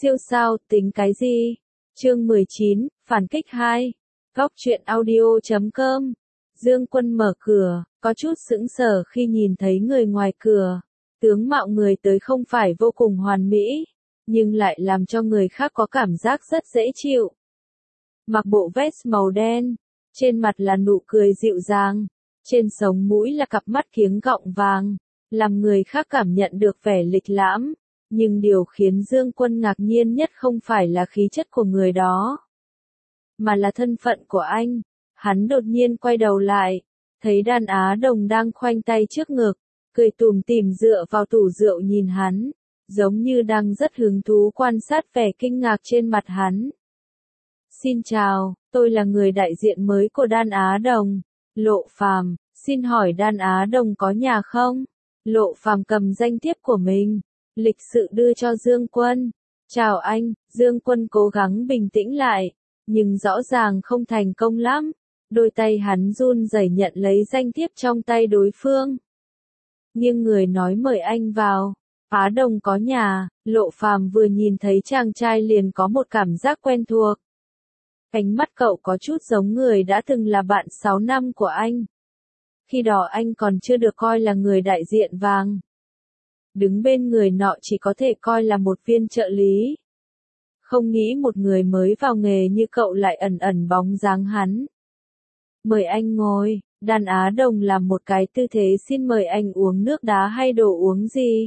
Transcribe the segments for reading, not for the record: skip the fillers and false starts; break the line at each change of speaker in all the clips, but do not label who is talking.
Siêu sao, tính cái gì? Chương 19, phản kích 2. Góc truyện audio.com. Dương Quân mở cửa, có chút sững sờ khi nhìn thấy người ngoài cửa. Tướng mạo người tới không phải vô cùng hoàn mỹ, nhưng lại làm cho người khác có cảm giác rất dễ chịu. Mặc bộ vest màu đen, trên mặt là nụ cười dịu dàng, trên sống mũi là cặp mắt kiếng gọng vàng, làm người khác cảm nhận được vẻ lịch lãm. Nhưng điều khiến Dương Quân ngạc nhiên nhất không phải là khí chất của người đó, mà là thân phận của anh. Hắn đột nhiên quay đầu lại, thấy Đan Á Đồng đang khoanh tay trước ngực, cười tủm tỉm dựa vào tủ rượu nhìn hắn, giống như đang rất hứng thú quan sát vẻ kinh ngạc trên mặt hắn. Xin chào, tôi là người đại diện mới của Đan Á Đồng, Lộ Phàm, xin hỏi Đan Á Đồng có nhà không? Lộ Phàm cầm danh thiếp của mình, lịch sự đưa cho Dương Quân. Chào anh. Dương Quân cố gắng bình tĩnh lại, nhưng rõ ràng không thành công lắm. Đôi tay hắn run rẩy nhận lấy danh thiếp trong tay đối phương. Nhưng người nói mời anh vào. Á Đồng có nhà. Lộ Phàm vừa nhìn thấy chàng trai liền có một cảm giác quen thuộc. Ánh mắt cậu có chút giống người đã từng là bạn 6 năm của anh. Khi đó anh còn chưa được coi là người đại diện vàng. Đứng bên người nọ chỉ có thể coi là một viên trợ lý. Không nghĩ một người mới vào nghề như cậu lại ẩn ẩn bóng dáng hắn. Mời anh ngồi. Đan Á Đồng làm một cái tư thế xin mời anh uống nước đá hay đồ uống gì.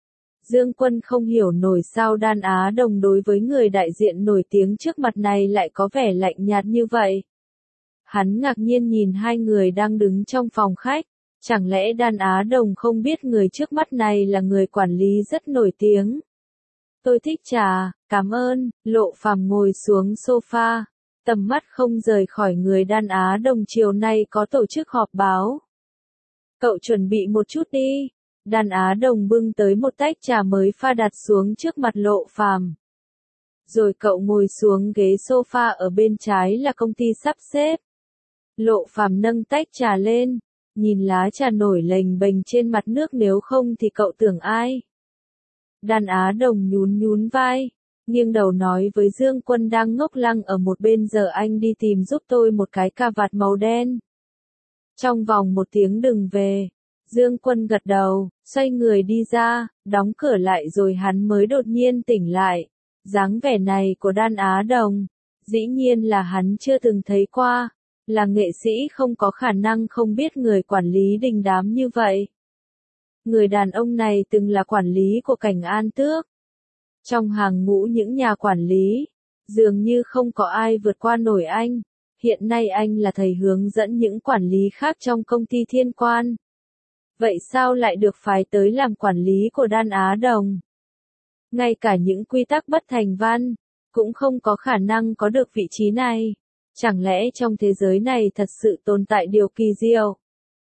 Dương Quân không hiểu nổi sao Đan Á Đồng đối với người đại diện nổi tiếng trước mặt này lại có vẻ lạnh nhạt như vậy. Hắn ngạc nhiên nhìn hai người đang đứng trong phòng khách. Chẳng lẽ Đan Á Đồng không biết người trước mắt này là người quản lý rất nổi tiếng? Tôi thích trà, cảm ơn. Lộ Phàm ngồi xuống sofa, tầm mắt không rời khỏi người Đan Á Đồng. Chiều nay có tổ chức họp báo. Cậu chuẩn bị một chút đi. Đan Á Đồng bưng tới một tách trà mới pha đặt xuống trước mặt Lộ Phàm. Rồi cậu ngồi xuống ghế sofa ở bên trái là công ty sắp xếp. Lộ Phàm nâng tách trà lên, nhìn lá trà nổi lềnh bềnh trên mặt nước, nếu không thì cậu tưởng ai? Đan Á Đồng nhún nhún vai, nghiêng đầu nói với Dương Quân đang ngốc lăng ở một bên, giờ anh đi tìm giúp tôi một cái cà vạt màu đen. Trong vòng 1 tiếng đừng về. Dương Quân gật đầu, xoay người đi ra, đóng cửa lại rồi hắn mới đột nhiên tỉnh lại. Dáng vẻ này của Đan Á Đồng, dĩ nhiên là hắn chưa từng thấy qua. Là nghệ sĩ không có khả năng không biết người quản lý đình đám như vậy. Người đàn ông này từng là quản lý của Cảnh An Tước. Trong hàng ngũ những nhà quản lý, dường như không có ai vượt qua nổi anh. Hiện nay anh là thầy hướng dẫn những quản lý khác trong công ty Thiên Quan. Vậy sao lại được phái tới làm quản lý của Đan Á Đồng? Ngay cả những quy tắc bất thành văn, cũng không có khả năng có được vị trí này. Chẳng lẽ trong thế giới này thật sự tồn tại điều kỳ diệu?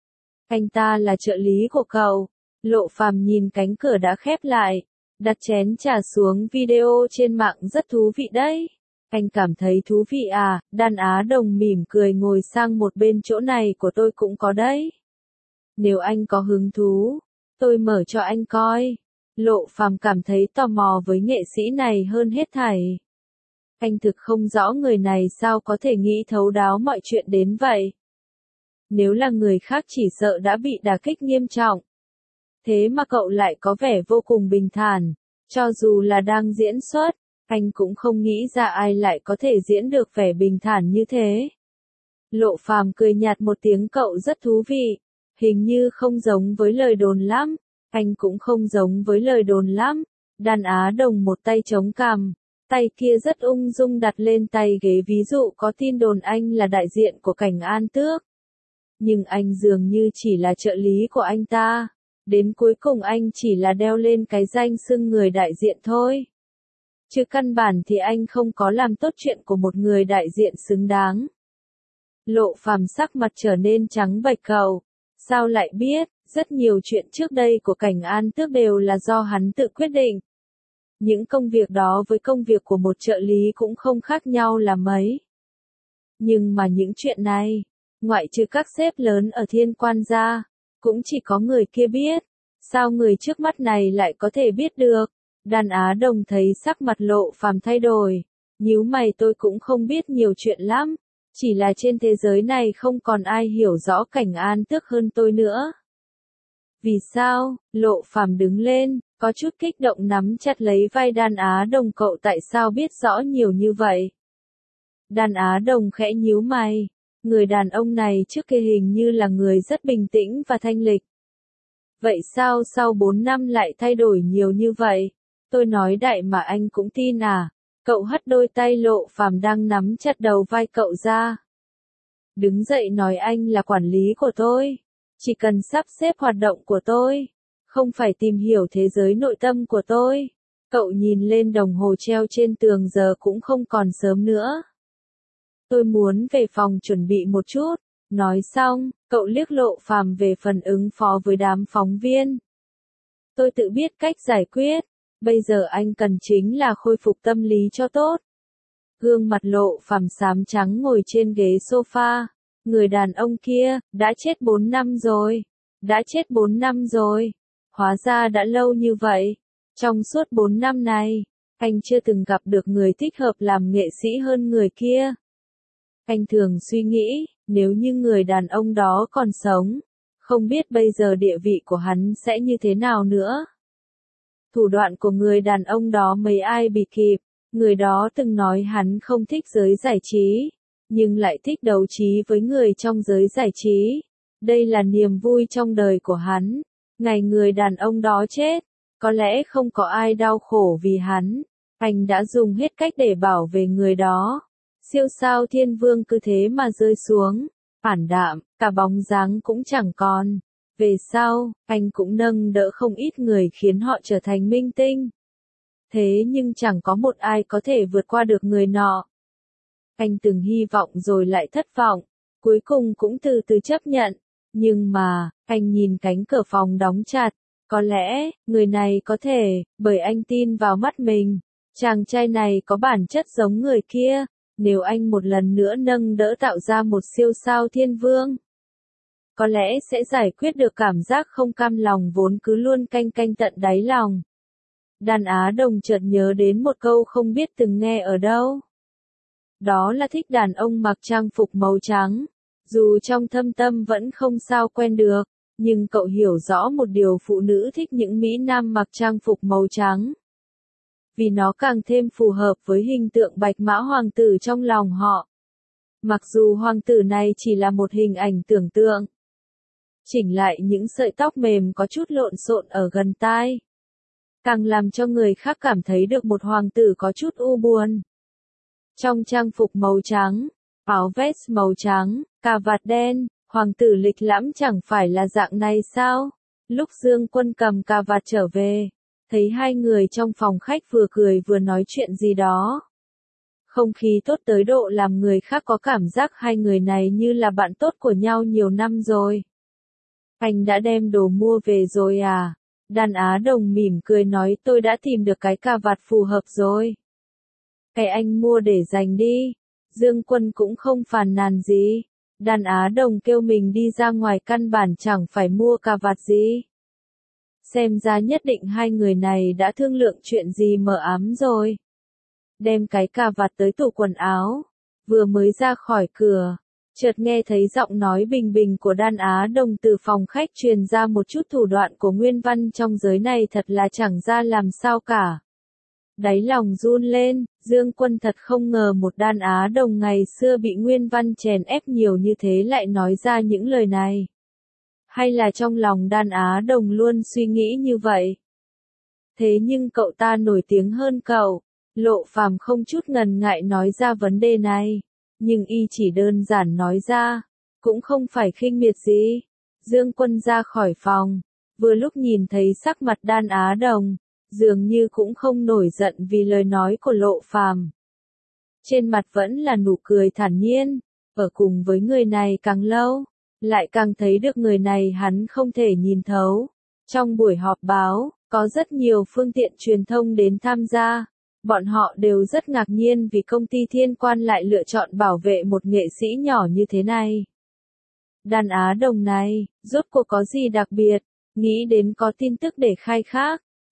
Anh ta là trợ lý của cậu. Lộ Phàm nhìn cánh cửa đã khép lại, đặt chén trà xuống. Video trên mạng rất thú vị đấy. Anh cảm thấy thú vị à? Đan Á Đồng mỉm cười ngồi sang một bên, chỗ này của tôi cũng có đấy. Nếu anh có hứng thú, tôi mở cho anh coi. Lộ Phàm cảm thấy tò mò với nghệ sĩ này hơn hết thảy. Anh thực không rõ người này sao có thể nghĩ thấu đáo mọi chuyện đến vậy. Nếu là người khác chỉ sợ đã bị đả kích nghiêm trọng. Thế mà cậu lại có vẻ vô cùng bình thản. Cho dù là đang diễn xuất, anh cũng không nghĩ ra ai lại có thể diễn được vẻ bình thản như thế. Lộ Phàm cười nhạt một tiếng, cậu rất thú vị. Hình như không giống với lời đồn lắm. Anh cũng không giống với lời đồn lắm. Đan Á Đồng một tay chống cằm, tay kia rất ung dung đặt lên tay ghế. Ví dụ có tin đồn anh là đại diện của Cảnh An Tước. Nhưng anh dường như chỉ là trợ lý của anh ta. Đến cuối cùng anh chỉ là đeo lên cái danh xưng người đại diện thôi. Chứ căn bản thì anh không có làm tốt chuyện của một người đại diện xứng đáng. Lộ Phàm sắc mặt trở nên trắng bệch. Cậu sao lại biết? Rất nhiều chuyện trước đây của Cảnh An Tước đều là do hắn tự quyết định. Những công việc đó với công việc của một trợ lý cũng không khác nhau là mấy. Nhưng mà những chuyện này, ngoại trừ các sếp lớn ở Thiên Quan ra, cũng chỉ có người kia biết. Sao người trước mắt này lại có thể biết được? Đàn Á Đồng thấy sắc mặt Lộ Phàm thay đổi, nhíu mày, tôi cũng không biết nhiều chuyện lắm, chỉ là trên thế giới này không còn ai hiểu rõ Cảnh An Tước hơn tôi nữa. Vì sao? Lộ Phàm đứng lên, có chút kích động nắm chặt lấy vai Đàn Á Đồng, cậu tại sao biết rõ nhiều như vậy? Đàn Á Đồng khẽ nhíu mày, người đàn ông này trước kia hình như là người rất bình tĩnh và thanh lịch. Vậy sao sau 4 năm lại thay đổi nhiều như vậy? Tôi nói đại mà anh cũng tin à? Cậu hất đôi tay Lộ Phàm đang nắm chặt đầu vai cậu ra. Đứng dậy nói, anh là quản lý của tôi. Chỉ cần sắp xếp hoạt động của tôi. Không phải tìm hiểu thế giới nội tâm của tôi. Cậu nhìn lên đồng hồ treo trên tường, giờ cũng không còn sớm nữa. Tôi muốn về phòng chuẩn bị một chút. Nói xong, cậu liếc Lộ Phàm về phần ứng phó với đám phóng viên. Tôi tự biết cách giải quyết. Bây giờ anh cần chính là khôi phục tâm lý cho tốt. Gương mặt Lộ Phàm xám trắng ngồi trên ghế sofa. Người đàn ông kia, đã chết 4 năm rồi. Đã chết 4 năm rồi. Hóa ra đã lâu như vậy. Trong suốt 4 năm này, anh chưa từng gặp được người thích hợp làm nghệ sĩ hơn người kia. Anh thường suy nghĩ, nếu như người đàn ông đó còn sống, không biết bây giờ địa vị của hắn sẽ như thế nào nữa. Thủ đoạn của người đàn ông đó mấy ai bị kịp, người đó từng nói hắn không thích giới giải trí, nhưng lại thích đấu trí với người trong giới giải trí. Đây là niềm vui trong đời của hắn. Ngày người đàn ông đó chết, có lẽ không có ai đau khổ vì hắn. Anh đã dùng hết cách để bảo vệ người đó. Siêu sao Thiên Vương cứ thế mà rơi xuống, ảm đạm, cả bóng dáng cũng chẳng còn. Về sau, anh cũng nâng đỡ không ít người khiến họ trở thành minh tinh. Thế nhưng chẳng có một ai có thể vượt qua được người nọ. Anh từng hy vọng rồi lại thất vọng, cuối cùng cũng từ từ chấp nhận. Nhưng mà, anh nhìn cánh cửa phòng đóng chặt. Có lẽ, người này có thể, bởi anh tin vào mắt mình. Chàng trai này có bản chất giống người kia. Nếu anh một lần nữa nâng đỡ tạo ra một siêu sao Thiên Vương, có lẽ sẽ giải quyết được cảm giác không cam lòng vốn cứ luôn canh canh tận đáy lòng. Đàn Á Đồng chợt nhớ đến một câu không biết từng nghe ở đâu. Đó là thích đàn ông mặc trang phục màu trắng. Dù trong thâm tâm vẫn không sao quen được, nhưng cậu hiểu rõ một điều, phụ nữ thích những mỹ nam mặc trang phục màu trắng. Vì nó càng thêm phù hợp với hình tượng bạch mã hoàng tử trong lòng họ. Mặc dù hoàng tử này chỉ là một hình ảnh tưởng tượng. Chỉnh lại những sợi tóc mềm có chút lộn xộn ở gần tai, càng làm cho người khác cảm thấy được một hoàng tử có chút u buồn. Trong trang phục màu trắng, áo vest màu trắng, cà vạt đen, hoàng tử lịch lãm chẳng phải là dạng này sao? Lúc Dương Quân cầm cà vạt trở về, thấy hai người trong phòng khách vừa cười vừa nói chuyện gì đó. Không khí tốt tới độ làm người khác có cảm giác hai người này như là bạn tốt của nhau nhiều năm rồi. Anh đã đem đồ mua về rồi à? Đàn Á Đồng mỉm cười nói, tôi đã tìm được cái cà vạt phù hợp rồi. Cái anh mua để dành đi. Dương Quân cũng không phàn nàn gì. Đàn Á Đồng kêu mình đi ra ngoài căn bản chẳng phải mua cà vạt gì. Xem ra nhất định hai người này đã thương lượng chuyện gì mờ ám rồi. Đem cái cà vạt tới tủ quần áo. Vừa mới ra khỏi cửa, chợt nghe thấy giọng nói bình bình của Đàn Á Đồng từ phòng khách truyền ra, một chút thủ đoạn của Nguyên Văn trong giới này thật là chẳng ra làm sao cả. Đáy lòng run lên, Dương Quân thật không ngờ một Đàn Á Đồng ngày xưa bị Nguyên Văn chèn ép nhiều như thế lại nói ra những lời này. Hay là trong lòng Đàn Á Đồng luôn suy nghĩ như vậy? Thế nhưng cậu ta nổi tiếng hơn cậu. Lộ Phàm không chút ngần ngại nói ra vấn đề này. Nhưng y chỉ đơn giản nói ra, cũng không phải khinh miệt gì. Dương Quân ra khỏi phòng, vừa lúc nhìn thấy sắc mặt Đàn Á Đồng, dường như cũng không nổi giận vì lời nói của Lộ Phàm. Trên mặt vẫn là nụ cười thản nhiên, ở cùng với người này càng lâu, lại càng thấy được người này hắn không thể nhìn thấu. Trong buổi họp báo, có rất nhiều phương tiện truyền thông đến tham gia. Bọn họ đều rất ngạc nhiên vì công ty Thiên Quan lại lựa chọn bảo vệ một nghệ sĩ nhỏ như thế này. Đàn Á Đồng này, rốt cuộc có gì đặc biệt, nghĩ đến có tin tức để khai thác.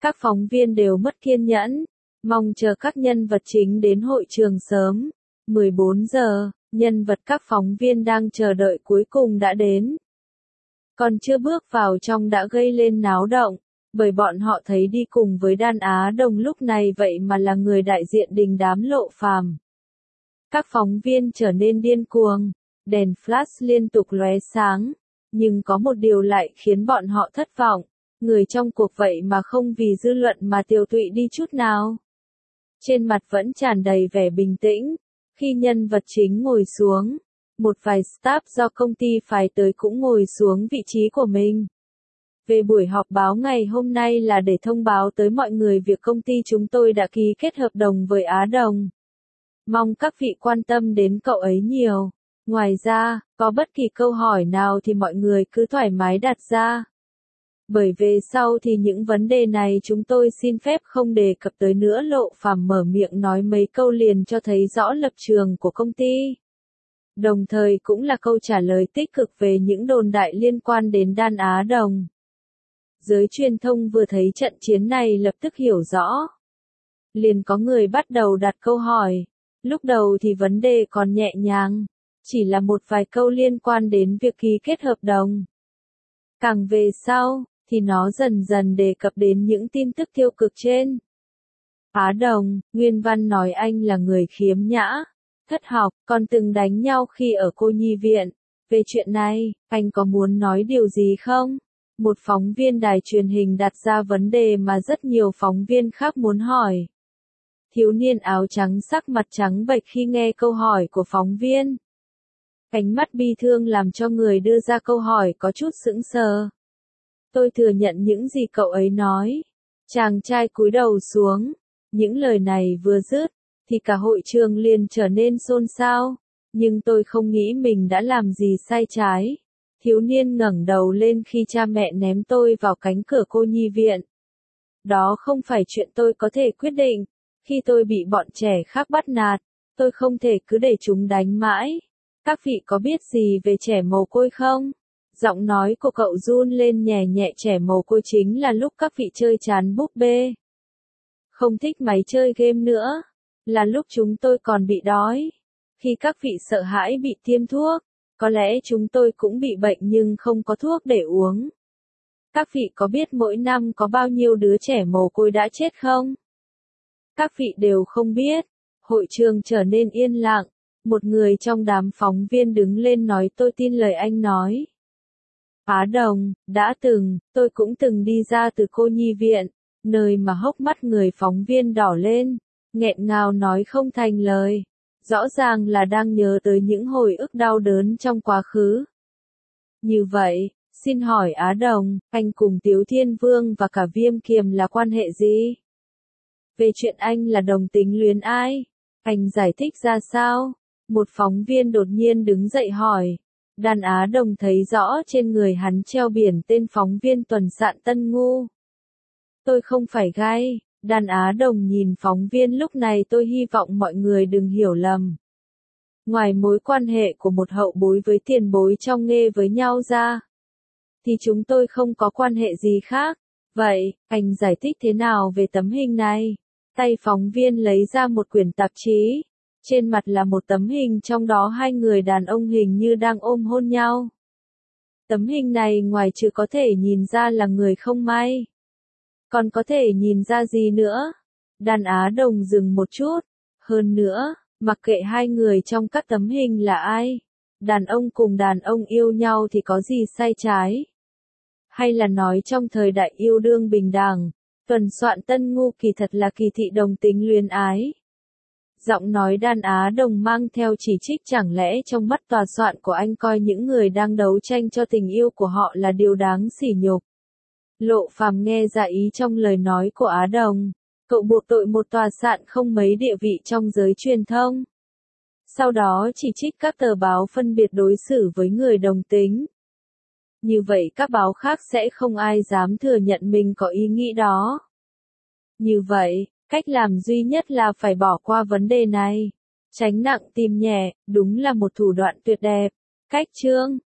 Các phóng viên đều mất kiên nhẫn, mong chờ các nhân vật chính đến hội trường sớm. 14 giờ, nhân vật các phóng viên đang chờ đợi cuối cùng đã đến. Còn chưa bước vào trong đã gây lên náo động, bởi bọn họ thấy đi cùng với Đan Á Đồng lúc này vậy mà là người đại diện đình đám Lộ Phàm. Các phóng viên trở nên điên cuồng, đèn flash liên tục lóe sáng, nhưng có một điều lại khiến bọn họ thất vọng, người trong cuộc vậy mà không vì dư luận mà tiều tụy đi chút nào. Trên mặt vẫn tràn đầy vẻ bình tĩnh, khi nhân vật chính ngồi xuống, một vài staff do công ty phái tới cũng ngồi xuống vị trí của mình. Về buổi họp báo ngày hôm nay là để thông báo tới mọi người việc công ty chúng tôi đã ký kết hợp đồng với Á Đồng. Mong các vị quan tâm đến cậu ấy nhiều. Ngoài ra, có bất kỳ câu hỏi nào thì mọi người cứ thoải mái đặt ra. Bởi về sau thì những vấn đề này chúng tôi xin phép không đề cập tới nữa. Lộ Phàm mở miệng nói mấy câu liền cho thấy rõ lập trường của công ty. Đồng thời cũng là câu trả lời tích cực về những đồn đại liên quan đến Đan Á Đồng. Giới truyền thông vừa thấy trận chiến này lập tức hiểu rõ. Liền có người bắt đầu đặt câu hỏi. Lúc đầu thì vấn đề còn nhẹ nhàng, chỉ là một vài câu liên quan đến việc ký kết hợp đồng. Càng về sau, thì nó dần dần đề cập đến những tin tức tiêu cực trên. Á Đồng, nguyên văn nói anh là người khiếm nhã, thất học, còn từng đánh nhau khi ở cô nhi viện. Về chuyện này, anh có muốn nói điều gì không? Một phóng viên đài truyền hình đặt ra vấn đề mà rất nhiều phóng viên khác muốn hỏi. Thiếu niên áo trắng sắc mặt trắng bệch khi nghe câu hỏi của phóng viên. Ánh mắt bi thương làm cho người đưa ra câu hỏi có chút sững sờ. Tôi thừa nhận những gì cậu ấy nói. Chàng trai cúi đầu xuống. Những lời này vừa dứt, thì cả hội trường liền trở nên xôn xao. Nhưng tôi không nghĩ mình đã làm gì sai trái. Thiếu niên ngẩng đầu lên khi cha mẹ ném tôi vào cánh cửa cô nhi viện. Đó không phải chuyện tôi có thể quyết định. Khi tôi bị bọn trẻ khác bắt nạt, tôi không thể cứ để chúng đánh mãi. Các vị có biết gì về trẻ mồ côi không? Giọng nói của cậu run lên nhẹ nhẹ. Trẻ mồ côi chính là lúc các vị chơi chán búp bê. Không thích máy chơi game nữa. Là lúc chúng tôi còn bị đói. Khi các vị sợ hãi bị tiêm thuốc, có lẽ chúng tôi cũng bị bệnh nhưng không có thuốc để uống. Các vị có biết mỗi năm có bao nhiêu đứa trẻ mồ côi đã chết không? Các vị đều không biết. Hội trường trở nên yên lặng. Một người trong đám phóng viên đứng lên nói tôi tin lời anh nói. Á Đồng, tôi cũng từng đi ra từ cô nhi viện, nơi mà hốc mắt người phóng viên đỏ lên, nghẹn ngào nói không thành lời. Rõ ràng là đang nhớ tới những hồi ức đau đớn trong quá khứ. Như vậy, xin hỏi Á Đồng, anh cùng Tiếu Thiên Vương và cả Viêm Kiềm là quan hệ gì? Về chuyện anh là đồng tính luyến ai? Anh giải thích ra sao? Một phóng viên đột nhiên đứng dậy hỏi. Đan Á Đồng thấy rõ trên người hắn treo biển tên phóng viên tuần sạn Tân Ngu. Tôi không phải gay. Đan Á Đồng nhìn phóng viên lúc này tôi hy vọng mọi người đừng hiểu lầm. Ngoài mối quan hệ của một hậu bối với tiền bối trong nghề với nhau ra, thì chúng tôi không có quan hệ gì khác. Vậy, anh giải thích thế nào về tấm hình này? Tay phóng viên lấy ra một quyển tạp chí. Trên mặt là một tấm hình trong đó hai người đàn ông hình như đang ôm hôn nhau. Tấm hình này ngoài trừ có thể nhìn ra là người không may, còn có thể nhìn ra gì nữa? Đan Á Đồng dừng một chút. Hơn nữa, mặc kệ hai người trong các tấm hình là ai, đàn ông cùng đàn ông yêu nhau thì có gì sai trái? Hay là nói trong thời đại yêu đương bình đẳng, tuần soạn Tân Ngu kỳ thật là kỳ thị đồng tính luyến ái? Giọng nói Đan Á Đồng mang theo chỉ trích, chẳng lẽ trong mắt tòa soạn của anh coi những người đang đấu tranh cho tình yêu của họ là điều đáng sỉ nhục? Lộ Phàm nghe ra ý trong lời nói của Á Đồng. Cậu buộc tội một tòa soạn không mấy địa vị trong giới truyền thông. Sau đó chỉ trích các tờ báo phân biệt đối xử với người đồng tính. Như vậy các báo khác sẽ không ai dám thừa nhận mình có ý nghĩ đó. Như vậy, cách làm duy nhất là phải bỏ qua vấn đề này. Tránh nặng tìm nhẹ, đúng là một thủ đoạn tuyệt đẹp. Cách chương